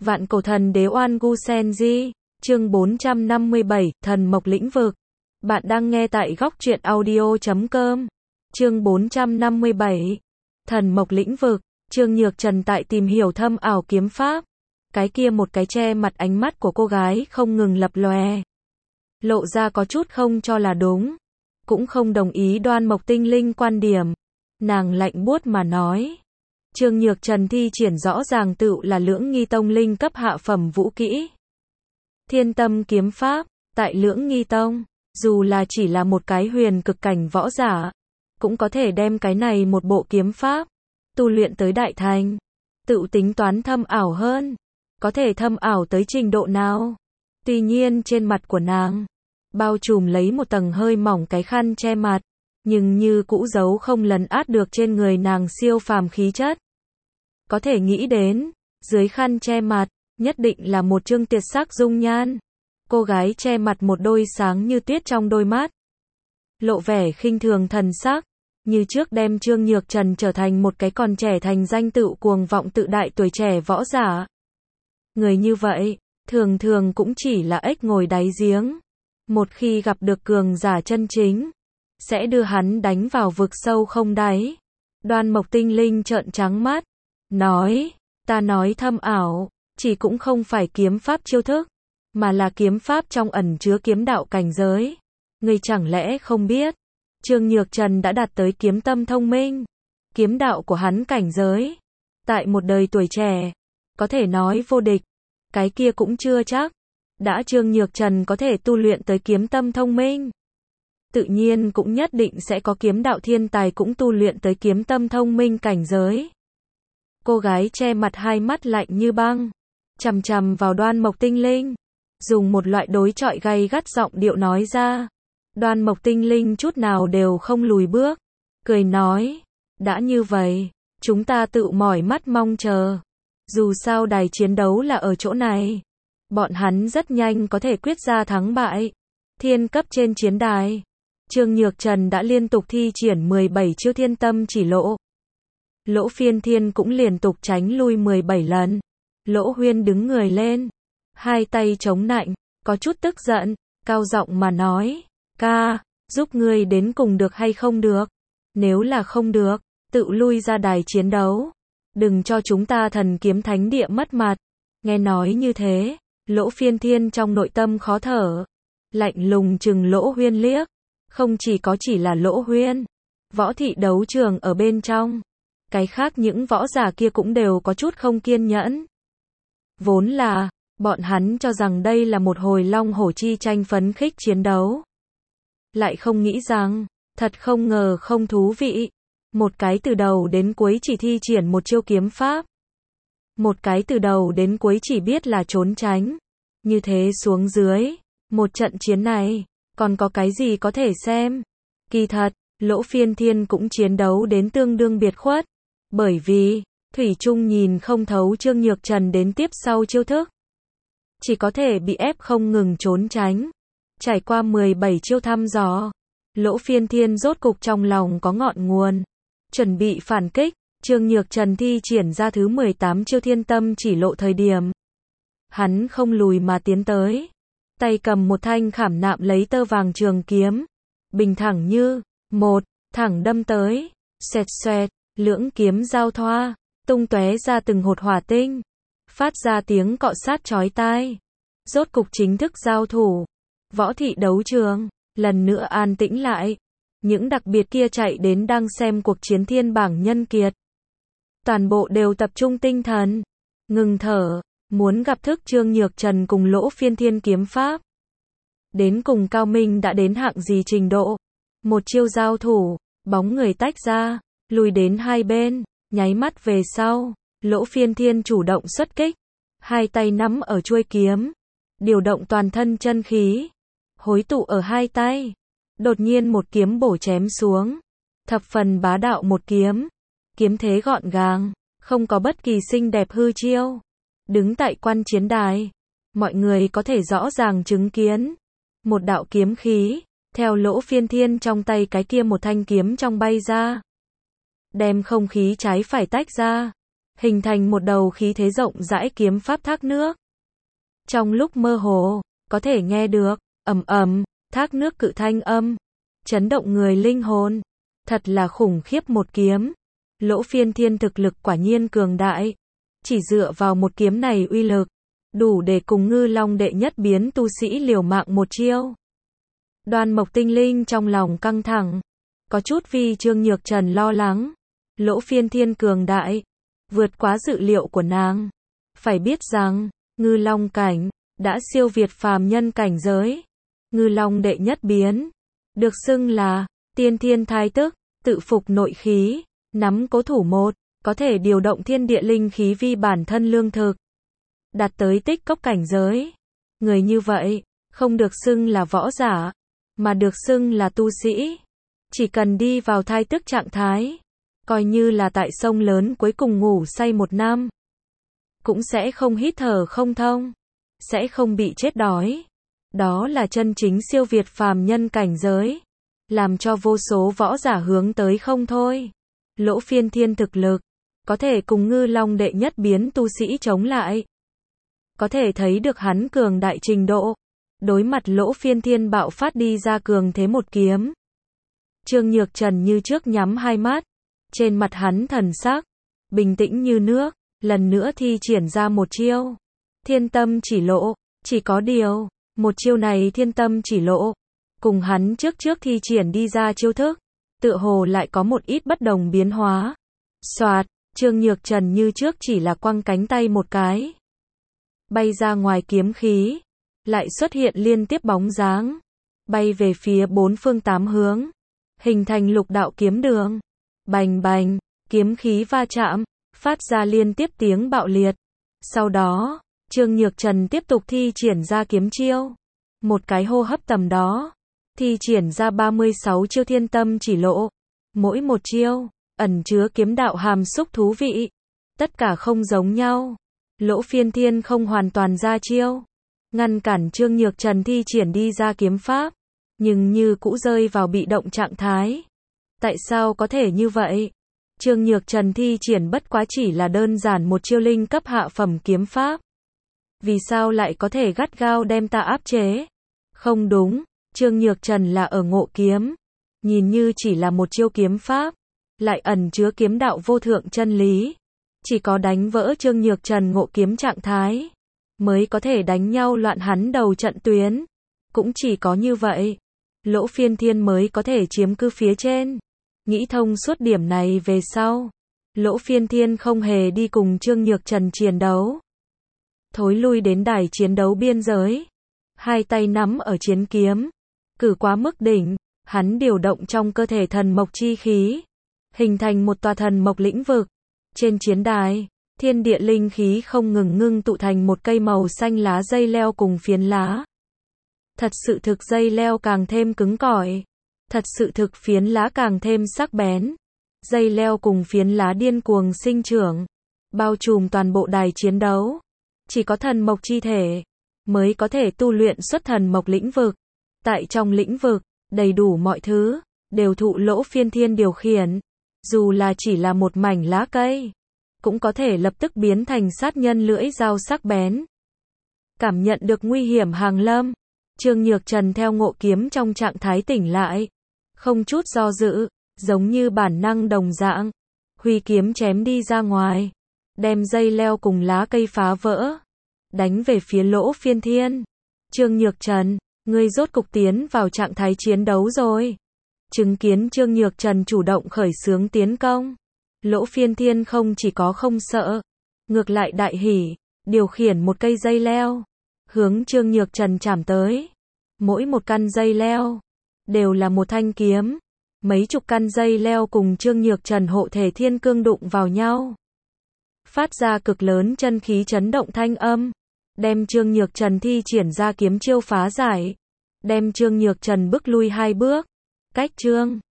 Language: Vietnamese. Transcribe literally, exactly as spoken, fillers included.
Vạn cổ thần đế Oan Gu Senji, chương bốn trăm năm mươi bảy, thần mộc lĩnh vực. Bạn đang nghe tại góc truyện audio chấm com. Chương bốn trăm năm mươi bảy, thần mộc lĩnh vực. Trương Nhược Trần tại tìm hiểu thâm ảo kiếm pháp. Cái kia một cái che mặt, ánh mắt của cô gái không ngừng lập lòe. Lộ ra có chút không cho là đúng. Cũng không đồng ý Đoan Mộc Tinh Linh quan điểm. Nàng lạnh buốt mà nói. Trương Nhược Trần thi triển rõ ràng tựu là Lưỡng Nghi Tông linh cấp hạ phẩm vũ kỹ. Thiên Tâm kiếm pháp, tại Lưỡng Nghi Tông, dù là chỉ là một cái huyền cực cảnh võ giả, cũng có thể đem cái này một bộ kiếm pháp tu luyện tới đại thành. Tự tính toán thâm ảo hơn, có thể thâm ảo tới trình độ nào? Tuy nhiên trên mặt của nàng bao trùm lấy một tầng hơi mỏng cái khăn che mặt, nhưng như cũ giấu không lấn át được trên người nàng siêu phàm khí chất. Có thể nghĩ đến, dưới khăn che mặt, nhất định là một trương tuyệt sắc dung nhan. Cô gái che mặt một đôi sáng như tuyết trong đôi mắt, lộ vẻ khinh thường thần sắc, như trước đem Trương Nhược Trần trở thành một cái còn trẻ thành danh tựu cuồng vọng tự đại tuổi trẻ võ giả. Người như vậy, thường thường cũng chỉ là ếch ngồi đáy giếng. Một khi gặp được cường giả chân chính, sẽ đưa hắn đánh vào vực sâu không đáy. Đoan Mộc Tinh Linh trợn trắng mắt, nói, ta nói thâm ảo, chỉ cũng không phải kiếm pháp chiêu thức, mà là kiếm pháp trong ẩn chứa kiếm đạo cảnh giới. Ngươi chẳng lẽ không biết, Trương Nhược Trần đã đạt tới kiếm tâm thông minh, kiếm đạo của hắn cảnh giới, tại một đời tuổi trẻ, có thể nói vô địch, cái kia cũng chưa chắc. Đã Trương Nhược Trần có thể tu luyện tới kiếm tâm thông minh, tự nhiên cũng nhất định sẽ có kiếm đạo thiên tài cũng tu luyện tới kiếm tâm thông minh cảnh giới. Cô gái che mặt hai mắt lạnh như băng, chằm chằm vào Đoan Mộc Tinh Linh, dùng một loại đối chọi gay gắt giọng điệu nói ra. Đoan Mộc Tinh Linh chút nào đều không lùi bước, cười nói, đã như vậy, chúng ta tự mỏi mắt mong chờ. Dù sao đài chiến đấu là ở chỗ này, bọn hắn rất nhanh có thể quyết ra thắng bại. Thiên cấp trên chiến đài, Trương Nhược Trần đã liên tục thi triển mười bảy chiêu thiên tâm chỉ lỗ. Lỗ Phiên Thiên cũng liên tục tránh lui mười bảy lần. Lỗ Huyên đứng người lên, hai tay chống nạnh, có chút tức giận, cao giọng mà nói, ca, giúp ngươi đến cùng được hay không được? Nếu là không được, tự lui ra đài chiến đấu. Đừng cho chúng ta thần kiếm thánh địa mất mặt. Nghe nói như thế, Lỗ Phiên Thiên trong nội tâm khó thở, lạnh lùng trừng Lỗ Huyên liếc. Không chỉ có chỉ là Lỗ Huyên, võ thị đấu trường ở bên trong, cái khác những võ giả kia cũng đều có chút không kiên nhẫn. Vốn là, bọn hắn cho rằng đây là một hồi long hổ chi tranh phấn khích chiến đấu. Lại không nghĩ rằng, thật không ngờ không thú vị. Một cái từ đầu đến cuối chỉ thi triển một chiêu kiếm pháp. Một cái từ đầu đến cuối chỉ biết là trốn tránh. Như thế xuống dưới, một trận chiến này, còn có cái gì có thể xem. Kỳ thật, Lỗ Phiên Thiên cũng chiến đấu đến tương đương biệt khuất. Bởi vì, thủy chung nhìn không thấu Trương Nhược Trần đến tiếp sau chiêu thức. Chỉ có thể bị ép không ngừng trốn tránh. Trải qua mười bảy chiêu thăm dò, Lỗ Phiên Thiên rốt cục trong lòng có ngọn nguồn. Chuẩn bị phản kích, Trương Nhược Trần thi triển ra thứ mười tám chiêu thiên tâm chỉ lộ thời điểm. Hắn không lùi mà tiến tới. Tay cầm một thanh khảm nạm lấy tơ vàng trường kiếm. Bình thẳng như, một, thẳng đâm tới. Xoẹt xoẹt, lưỡng kiếm giao thoa, tung tóe ra từng hột hỏa tinh. Phát ra tiếng cọ sát chói tai. Rốt cục chính thức giao thủ. Võ thị đấu trường, lần nữa an tĩnh lại. Những đặc biệt kia chạy đến đang xem cuộc chiến thiên bảng nhân kiệt. Toàn bộ đều tập trung tinh thần, ngừng thở, muốn gặp thức Trương Nhược Trần cùng Lỗ Phiên Thiên kiếm pháp. Đến cùng cao minh đã đến hạng gì trình độ. Một chiêu giao thủ, bóng người tách ra, lùi đến hai bên, nháy mắt về sau, Lỗ Phiên Thiên chủ động xuất kích. Hai tay nắm ở chuôi kiếm, điều động toàn thân chân khí, hối tụ ở hai tay. Đột nhiên một kiếm bổ chém xuống, thập phần bá đạo một kiếm, kiếm thế gọn gàng, không có bất kỳ xinh đẹp hư chiêu. Đứng tại quan chiến đài, mọi người có thể rõ ràng chứng kiến, một đạo kiếm khí, theo Lỗ Phiên Thiên trong tay cái kia một thanh kiếm trong bay ra, đem không khí trái phải tách ra, hình thành một đầu khí thế rộng rãi kiếm pháp thác nước. Trong lúc mơ hồ, có thể nghe được, ầm ầm, thác nước cự thanh âm, chấn động người linh hồn. Thật là khủng khiếp một kiếm. Lỗ Phiên Thiên thực lực quả nhiên cường đại. Chỉ dựa vào một kiếm này uy lực, đủ để cùng Ngư Long đệ nhất biến tu sĩ liều mạng một chiêu. Đoan Mộc Tinh Linh trong lòng căng thẳng, có chút vì Trương Nhược Trần lo lắng. Lỗ Phiên Thiên cường đại, vượt quá dự liệu của nàng. Phải biết rằng, Ngư Long cảnh, đã siêu việt phàm nhân cảnh giới. Ngư Long đệ nhất biến, được xưng là tiên thiên thái tức, tự phục nội khí, nắm cố thủ một, có thể điều động thiên địa linh khí vi bản thân lương thực. Đạt tới tích cốc cảnh giới. Người như vậy, không được xưng là võ giả, mà được xưng là tu sĩ. Chỉ cần đi vào thai tức trạng thái, coi như là tại sông lớn cuối cùng ngủ say một năm, cũng sẽ không hít thở không thông, sẽ không bị chết đói. Đó là chân chính siêu việt phàm nhân cảnh giới, làm cho vô số võ giả hướng tới không thôi. Lỗ Phiên Thiên thực lực, có thể cùng Ngư Long đệ nhất biến tu sĩ chống lại. Có thể thấy được hắn cường đại trình độ. Đối mặt Lỗ Phiên Thiên bạo phát đi ra cường thế một kiếm. Trương Nhược Trần như trước nhắm hai mắt. Trên mặt hắn thần sắc, bình tĩnh như nước, lần nữa thi triển ra một chiêu. Thiên tâm chỉ lộ, chỉ có điều, một chiêu này thiên tâm chỉ lộ, cùng hắn trước trước thi triển đi ra chiêu thức, tựa hồ lại có một ít bất đồng biến hóa. Soạt, Trương Nhược Trần như trước chỉ là quăng cánh tay một cái. Bay ra ngoài kiếm khí, lại xuất hiện liên tiếp bóng dáng, bay về phía bốn phương tám hướng, hình thành lục đạo kiếm đường. Bành bành, kiếm khí va chạm, phát ra liên tiếp tiếng bạo liệt. Sau đó, Trương Nhược Trần tiếp tục thi triển ra kiếm chiêu. Một cái hô hấp tầm đó, thi triển ra ba mươi sáu chiêu thiên tâm chỉ lộ. Mỗi một chiêu, ẩn chứa kiếm đạo hàm xúc thú vị. Tất cả không giống nhau. Lỗ Phiên Thiên không hoàn toàn ra chiêu, ngăn cản Trương Nhược Trần thi triển đi ra kiếm pháp, nhưng như cũ rơi vào bị động trạng thái. Tại sao có thể như vậy? Trương Nhược Trần thi triển bất quá chỉ là đơn giản một chiêu linh cấp hạ phẩm kiếm pháp. Vì sao lại có thể gắt gao đem ta áp chế? Không đúng, Trương Nhược Trần là ở ngộ kiếm. Nhìn như chỉ là một chiêu kiếm pháp, lại ẩn chứa kiếm đạo vô thượng chân lý. Chỉ có đánh vỡ Trương Nhược Trần ngộ kiếm trạng thái, mới có thể đánh nhau loạn hắn đầu trận tuyến. Cũng chỉ có như vậy, Lỗ Phiên Thiên mới có thể chiếm cứ phía trên. Nghĩ thông suốt điểm này về sau, Lỗ Phiên Thiên không hề đi cùng Trương Nhược Trần chiến đấu. Thối lui đến đài chiến đấu biên giới, hai tay nắm ở chiến kiếm, cử quá mức đỉnh, hắn điều động trong cơ thể thần mộc chi khí, hình thành một tòa thần mộc lĩnh vực. Trên chiến đài, thiên địa linh khí không ngừng ngưng tụ thành một cây màu xanh lá dây leo cùng phiến lá. Thật sự thực dây leo càng thêm cứng cỏi, thật sự thực phiến lá càng thêm sắc bén. Dây leo cùng phiến lá điên cuồng sinh trưởng, bao trùm toàn bộ đài chiến đấu. Chỉ có thần mộc chi thể mới có thể tu luyện xuất thần mộc lĩnh vực. Tại trong lĩnh vực, đầy đủ mọi thứ đều thụ Lỗ Phiên Thiên điều khiển. Dù là chỉ là một mảnh lá cây, cũng có thể lập tức biến thành sát nhân lưỡi dao sắc bén. Cảm nhận được nguy hiểm hàng lâm, Trương Nhược Trần theo ngộ kiếm trong trạng thái tỉnh lại, không chút do dự, giống như bản năng đồng dạng, huy kiếm chém đi ra ngoài, đem dây leo cùng lá cây phá vỡ, đánh về phía Lỗ Phiên Thiên. Trương Nhược Trần, ngươi rốt cục tiến vào trạng thái chiến đấu rồi. Chứng kiến Trương Nhược Trần chủ động khởi xướng tiến công, Lỗ Phiên Thiên không chỉ có không sợ, ngược lại đại hỉ, điều khiển một cây dây leo, hướng Trương Nhược Trần chạm tới. Mỗi một căn dây leo đều là một thanh kiếm. Mấy chục căn dây leo cùng Trương Nhược Trần hộ thể thiên cương đụng vào nhau, phát ra cực lớn chân khí chấn động thanh âm, đem Trương Nhược Trần thi triển ra kiếm chiêu phá giải, đem Trương Nhược Trần bước lui hai bước. Cách Trương